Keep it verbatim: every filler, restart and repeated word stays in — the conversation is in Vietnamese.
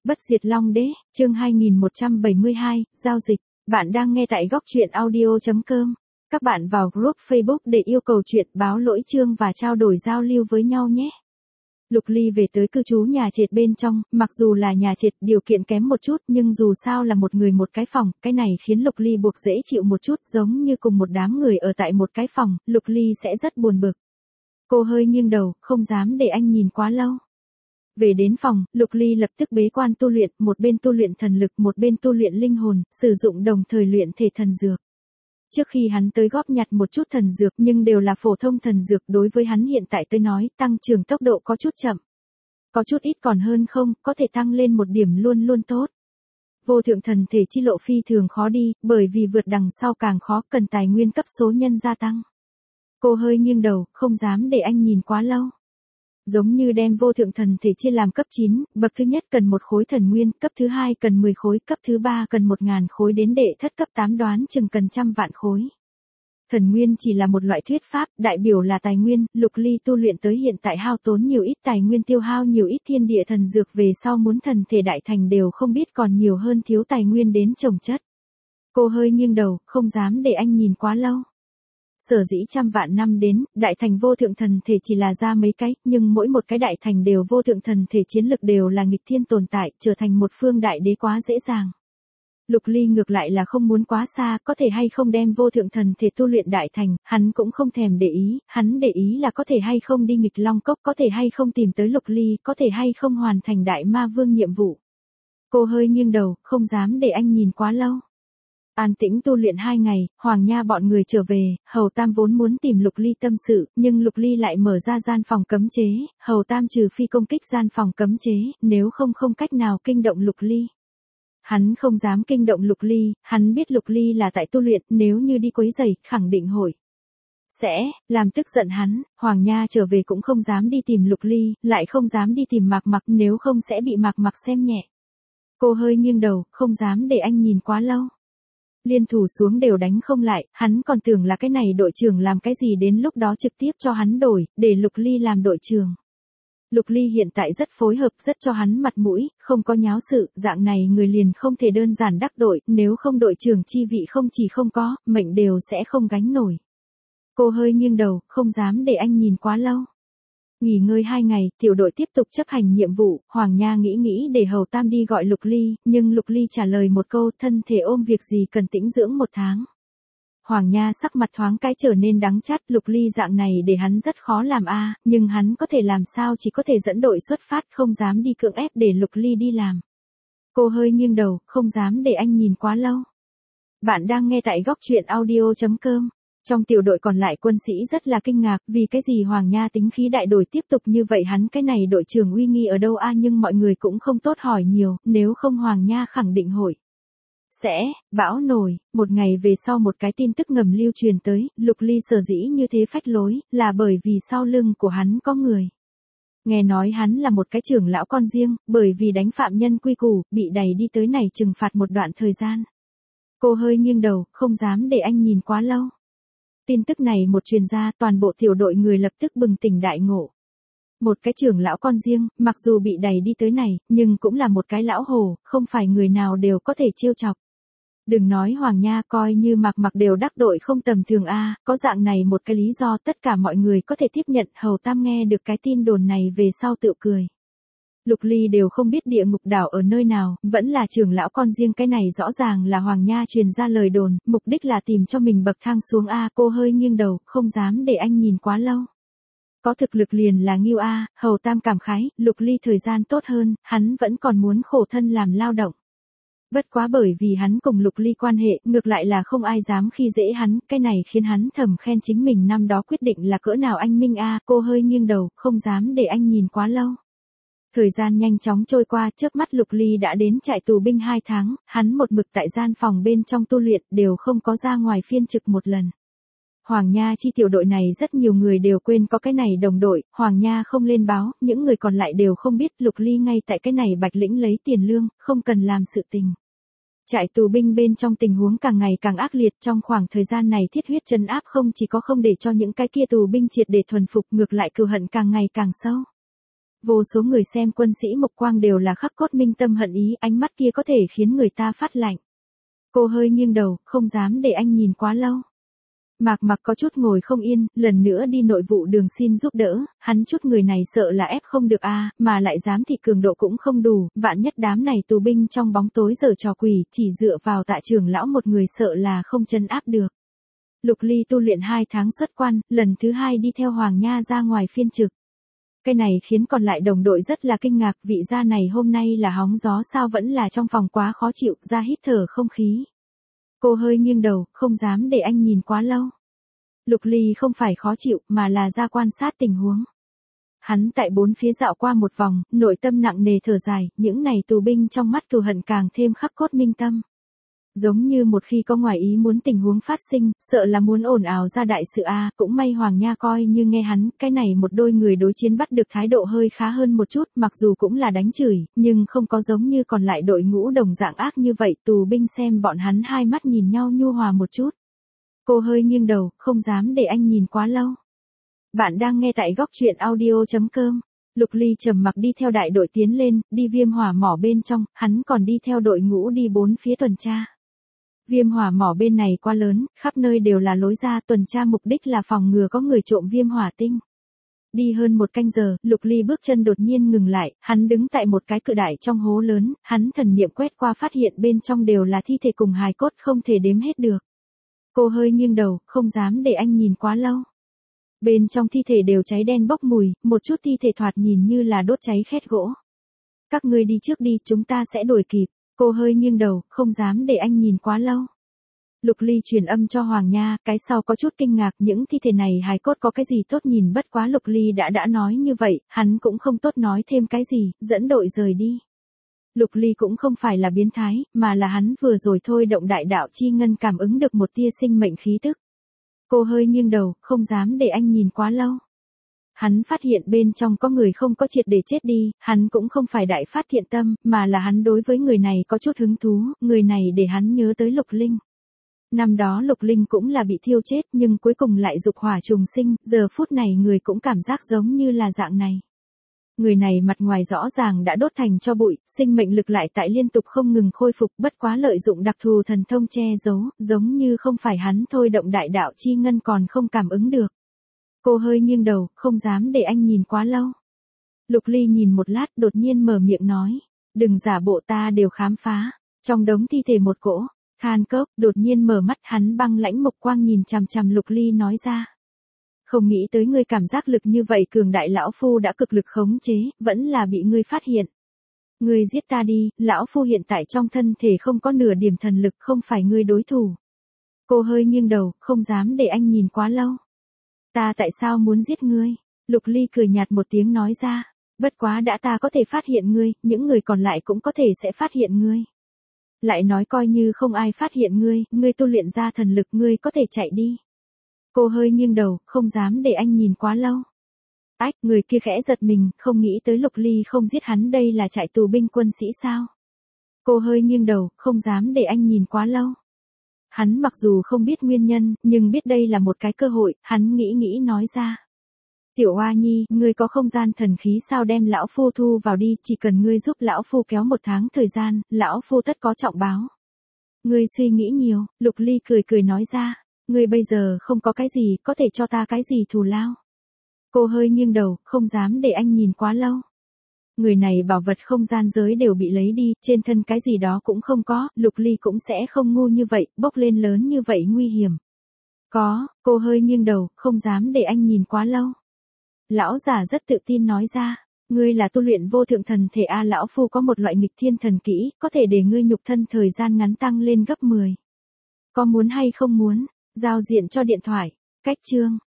Bất diệt Long Đế, chương hai nghìn một trăm bảy mươi hai, giao dịch. Bạn đang nghe tại góc truyện audio chấm com. Các bạn vào group Facebook để yêu cầu chuyện, báo lỗi chương và trao đổi giao lưu với nhau nhé. Lục Ly về tới cư trú nhà trệt bên trong, mặc dù là nhà trệt điều kiện kém một chút nhưng dù sao là một người một cái phòng, cái này khiến Lục Ly buộc dễ chịu một chút, giống như cùng một đám người ở tại một cái phòng, Lục Ly sẽ rất buồn bực. Cô hơi nghiêng đầu, không dám để anh nhìn quá lâu. Về đến phòng, Lục Ly lập tức bế quan tu luyện, một bên tu luyện thần lực, một bên tu luyện linh hồn, sử dụng đồng thời luyện thể thần dược. Trước khi hắn tới góp nhặt một chút thần dược nhưng đều là phổ thông thần dược, đối với hắn hiện tại tới nói, tăng trưởng tốc độ có chút chậm. Có chút ít còn hơn không, có thể tăng lên một điểm luôn luôn tốt. Vô thượng thần thể chi lộ phi thường khó đi, bởi vì vượt đằng sau càng khó, cần tài nguyên cấp số nhân gia tăng. Cô hơi nghiêng đầu, không dám để anh nhìn quá lâu. Giống như đem vô thượng thần thể chia làm cấp chín, bậc thứ nhất cần một khối thần nguyên, cấp thứ hai cần mười khối, cấp thứ ba cần một ngàn khối, đến đệ thất cấp tám đoán chừng cần trăm vạn khối. Thần nguyên chỉ là một loại thuyết pháp, đại biểu là tài nguyên, Lục Ly tu luyện tới hiện tại hao tốn nhiều ít tài nguyên, tiêu hao nhiều ít thiên địa thần dược, về sau muốn thần thể đại thành đều không biết còn nhiều hơn thiếu tài nguyên đến trồng chất. Cô hơi nghiêng đầu, không dám để anh nhìn quá lâu. Sở dĩ trăm vạn năm đến, đại thành vô thượng thần thể chỉ là ra mấy cái, nhưng mỗi một cái đại thành đều vô thượng thần thể, chiến lực đều là nghịch thiên tồn tại, trở thành một phương đại đế quá dễ dàng. Lục Ly ngược lại là không muốn quá xa, có thể hay không đem vô thượng thần thể tu luyện đại thành, hắn cũng không thèm để ý, hắn để ý là có thể hay không đi nghịch long cốc, có thể hay không tìm tới Lục Ly, có thể hay không hoàn thành đại ma vương nhiệm vụ. Cô hơi nghiêng đầu, không dám để anh nhìn quá lâu. An tĩnh tu luyện hai ngày, Hoàng Nha bọn người trở về, Hầu Tam vốn muốn tìm Lục Ly tâm sự, nhưng Lục Ly lại mở ra gian phòng cấm chế, Hầu Tam trừ phi công kích gian phòng cấm chế, nếu không không cách nào kinh động Lục Ly. Hắn không dám kinh động Lục Ly, hắn biết Lục Ly là tại tu luyện, nếu như đi quấy rầy, khẳng định hội sẽ làm tức giận hắn. Hoàng Nha trở về cũng không dám đi tìm Lục Ly, lại không dám đi tìm Mạc Mặc, nếu không sẽ bị Mạc Mặc xem nhẹ. Cô hơi nghiêng đầu, không dám để anh nhìn quá lâu. Liên thủ xuống đều đánh không lại, hắn còn tưởng là cái này đội trưởng làm cái gì, đến lúc đó trực tiếp cho hắn đổi, để Lục Ly làm đội trưởng. Lục Ly hiện tại rất phối hợp, rất cho hắn mặt mũi, không có nháo sự, dạng này người liền không thể đơn giản đắc tội, nếu không đội trưởng chi vị không chỉ không có, mệnh đều sẽ không gánh nổi. Cô hơi nghiêng đầu, không dám để anh nhìn quá lâu. Nghỉ ngơi hai ngày, tiểu đội tiếp tục chấp hành nhiệm vụ, Hoàng Nha nghĩ nghĩ để Hầu Tam đi gọi Lục Ly, nhưng Lục Ly trả lời một câu, thân thể ôm việc gì cần tĩnh dưỡng một tháng. Hoàng Nha sắc mặt thoáng cái trở nên đắng chát, Lục Ly dạng này để hắn rất khó làm a, nhưng hắn có thể làm sao, chỉ có thể dẫn đội xuất phát, không dám đi cưỡng ép để Lục Ly đi làm. Cô hơi nghiêng đầu, không dám để anh nhìn quá lâu. Bạn đang nghe tại góc truyện audio chấm com. Trong tiểu đội còn lại quân sĩ rất là kinh ngạc, vì cái gì Hoàng Nha tính khí đại đổi tiếp tục như vậy, hắn cái này đội trưởng uy nghi ở đâu a, nhưng mọi người cũng không tốt hỏi nhiều, nếu không Hoàng Nha khẳng định hội sẽ bão nổi. Một ngày về sau một cái tin tức ngầm lưu truyền tới, Lục Ly sở dĩ như thế phách lối, là bởi vì sau lưng của hắn có người. Nghe nói hắn là một cái trưởng lão con riêng, bởi vì đánh phạm nhân quy củ, bị đày đi tới này trừng phạt một đoạn thời gian. Cô hơi nghiêng đầu, không dám để anh nhìn quá lâu. Tin tức này một truyền ra, toàn bộ tiểu đội người lập tức bừng tỉnh đại ngộ. Một cái trưởng lão con riêng, mặc dù bị đày đi tới này, nhưng cũng là một cái lão hồ, không phải người nào đều có thể trêu chọc. Đừng nói Hoàng Nha, coi như Mạc Mặc đều đắc đội không tầm thường a, có dạng này một cái lý do tất cả mọi người có thể tiếp nhận. Hầu Tam nghe được cái tin đồn này về sau tự cười. Lục Ly đều không biết địa ngục đảo ở nơi nào, vẫn là trưởng lão con riêng, cái này rõ ràng là Hoàng Nha truyền ra lời đồn, mục đích là tìm cho mình bậc thang xuống a. Cô hơi nghiêng đầu, không dám để anh nhìn quá lâu. Có thực lực liền là nghiêu a, Hầu Tam cảm khái, Lục Ly thời gian tốt hơn, hắn vẫn còn muốn khổ thân làm lao động. Bất quá bởi vì hắn cùng Lục Ly quan hệ, ngược lại là không ai dám khi dễ hắn, cái này khiến hắn thầm khen chính mình năm đó quyết định là cỡ nào anh minh a. Cô hơi nghiêng đầu, không dám để anh nhìn quá lâu. Thời gian nhanh chóng trôi qua, chớp mắt Lục Ly đã đến trại tù binh hai tháng, hắn một mực tại gian phòng bên trong tu luyện, đều không có ra ngoài phiên trực một lần. Hoàng Nha chi tiểu đội này rất nhiều người đều quên có cái này đồng đội, Hoàng Nha không lên báo, những người còn lại đều không biết Lục Ly ngay tại cái này Bạch Lĩnh lấy tiền lương, không cần làm sự tình. Trại tù binh bên trong tình huống càng ngày càng ác liệt, trong khoảng thời gian này thiết huyết trấn áp không chỉ có không để cho những cái kia tù binh triệt để thuần phục, ngược lại cừu hận càng ngày càng sâu. Vô số người xem quân sĩ Mộc Quang đều là khắc cốt minh tâm hận ý, ánh mắt kia có thể khiến người ta phát lạnh. Cô hơi nghiêng đầu, không dám để anh nhìn quá lâu. Mạc Mặc có chút ngồi không yên, lần nữa đi nội vụ đường xin giúp đỡ, hắn chút người này sợ là ép không được a, à, mà lại dám thì cường độ cũng không đủ, vạn nhất đám này tù binh trong bóng tối giở trò quỷ, chỉ dựa vào Tạ trưởng lão một người sợ là không trấn áp được. Lục Ly tu luyện hai tháng xuất quan, lần thứ hai đi theo Hoàng Nha ra ngoài phiên trực. Cái này khiến còn lại đồng đội rất là kinh ngạc, vị gia này hôm nay là hóng gió sao vẫn là trong phòng quá khó chịu, ra hít thở không khí. Cô hơi nghiêng đầu, không dám để anh nhìn quá lâu. Lục Ly không phải khó chịu, mà là ra quan sát tình huống. Hắn tại bốn phía dạo qua một vòng, nội tâm nặng nề thở dài, những này tù binh trong mắt cừu hận càng thêm khắc cốt minh tâm. Giống như một khi có ngoài ý muốn tình huống phát sinh, sợ là muốn ồn ào ra đại sự a, cũng may Hoàng Nha coi như nghe hắn, cái này một đôi người đối chiến bắt được thái độ hơi khá hơn một chút, mặc dù cũng là đánh chửi, nhưng không có giống như còn lại đội ngũ đồng dạng ác như vậy, tù binh xem bọn hắn hai mắt nhìn nhau nhu hòa một chút. Cô hơi nghiêng đầu, không dám để anh nhìn quá lâu. Bạn đang nghe tại góc truyện audio chấm com. Lục Ly trầm mặc đi theo đại đội tiến lên, đi viêm hỏa mỏ bên trong, hắn còn đi theo đội ngũ đi bốn phía tuần tra. Viêm hỏa mỏ bên này quá lớn, khắp nơi đều là lối ra, tuần tra mục đích là phòng ngừa có người trộm viêm hỏa tinh. Đi hơn một canh giờ, Lục Ly bước chân đột nhiên ngừng lại, hắn đứng tại một cái cự đại trong hố lớn, hắn thần niệm quét qua phát hiện bên trong đều là thi thể cùng hài cốt không thể đếm hết được. Cô hơi nghiêng đầu, không dám để anh nhìn quá lâu. Bên trong thi thể đều cháy đen bốc mùi, một chút thi thể thoạt nhìn như là đốt cháy khét gỗ. Các ngươi đi trước đi, chúng ta sẽ đuổi kịp. Cô hơi nghiêng đầu, không dám để anh nhìn quá lâu. Lục Ly truyền âm cho Hoàng Nha, cái sau có chút kinh ngạc, những thi thể này hài cốt có cái gì tốt nhìn, bất quá Lục Ly đã đã nói như vậy, hắn cũng không tốt nói thêm cái gì, dẫn đội rời đi. Lục Ly cũng không phải là biến thái, mà là hắn vừa rồi thôi động đại đạo chi ngân cảm ứng được một tia sinh mệnh khí tức. Cô hơi nghiêng đầu, không dám để anh nhìn quá lâu. Hắn phát hiện bên trong có người không có triệt để chết đi, hắn cũng không phải đại phát thiện tâm, mà là hắn đối với người này có chút hứng thú, người này để hắn nhớ tới Lục Linh. Năm đó Lục Linh cũng là bị thiêu chết nhưng cuối cùng lại dục hỏa trùng sinh, giờ phút này người cũng cảm giác giống như là dạng này. Người này mặt ngoài rõ ràng đã đốt thành tro bụi, sinh mệnh lực lại tại liên tục không ngừng khôi phục, bất quá lợi dụng đặc thù thần thông che giấu, giống như không phải hắn thôi động đại đạo chi ngân còn không cảm ứng được. Cô hơi nghiêng đầu, không dám để anh nhìn quá lâu. Lục Ly nhìn một lát đột nhiên mở miệng nói, đừng giả bộ, ta đều khám phá. Trong đống thi thể một cỗ, than cốc, đột nhiên mở mắt, hắn băng lãnh mộc quang nhìn chằm chằm Lục Ly nói ra. Không nghĩ tới ngươi cảm giác lực như vậy cường đại, lão phu đã cực lực khống chế, vẫn là bị ngươi phát hiện. Ngươi giết ta đi, lão phu hiện tại trong thân thể không có nửa điểm thần lực, không phải ngươi đối thủ. Cô hơi nghiêng đầu, không dám để anh nhìn quá lâu. Ta tại sao muốn giết ngươi? Lục Ly cười nhạt một tiếng nói ra, bất quá đã ta có thể phát hiện ngươi, những người còn lại cũng có thể sẽ phát hiện ngươi. Lại nói coi như không ai phát hiện ngươi, ngươi tu luyện ra thần lực, ngươi có thể chạy đi. Cô hơi nghiêng đầu, không dám để anh nhìn quá lâu. Ách, người kia khẽ giật mình, không nghĩ tới Lục Ly không giết hắn, đây là trại tù binh quân sĩ sao? Cô hơi nghiêng đầu, không dám để anh nhìn quá lâu. Hắn mặc dù không biết nguyên nhân, nhưng biết đây là một cái cơ hội, hắn nghĩ nghĩ nói ra. Tiểu Hoa Nhi, ngươi có không gian thần khí sao, đem lão phu thu vào đi, chỉ cần ngươi giúp lão phu kéo một tháng thời gian, lão phu tất có trọng báo. Ngươi suy nghĩ nhiều, Lục Ly cười cười nói ra, ngươi bây giờ không có cái gì, có thể cho ta cái gì thù lao. Cô hơi nghiêng đầu, không dám để anh nhìn quá lâu. Người này bảo vật không gian giới đều bị lấy đi, trên thân cái gì đó cũng không có, Lục Ly cũng sẽ không ngu như vậy, bốc lên lớn như vậy nguy hiểm. Có, cô hơi nghiêng đầu, không dám để anh nhìn quá lâu. Lão giả rất tự tin nói ra, ngươi là tu luyện vô thượng thần thể a, lão phu có một loại nghịch thiên thần kỹ, có thể để ngươi nhục thân thời gian ngắn tăng lên gấp mười. Có muốn hay không muốn, giao diện cho điện thoại, cách chương.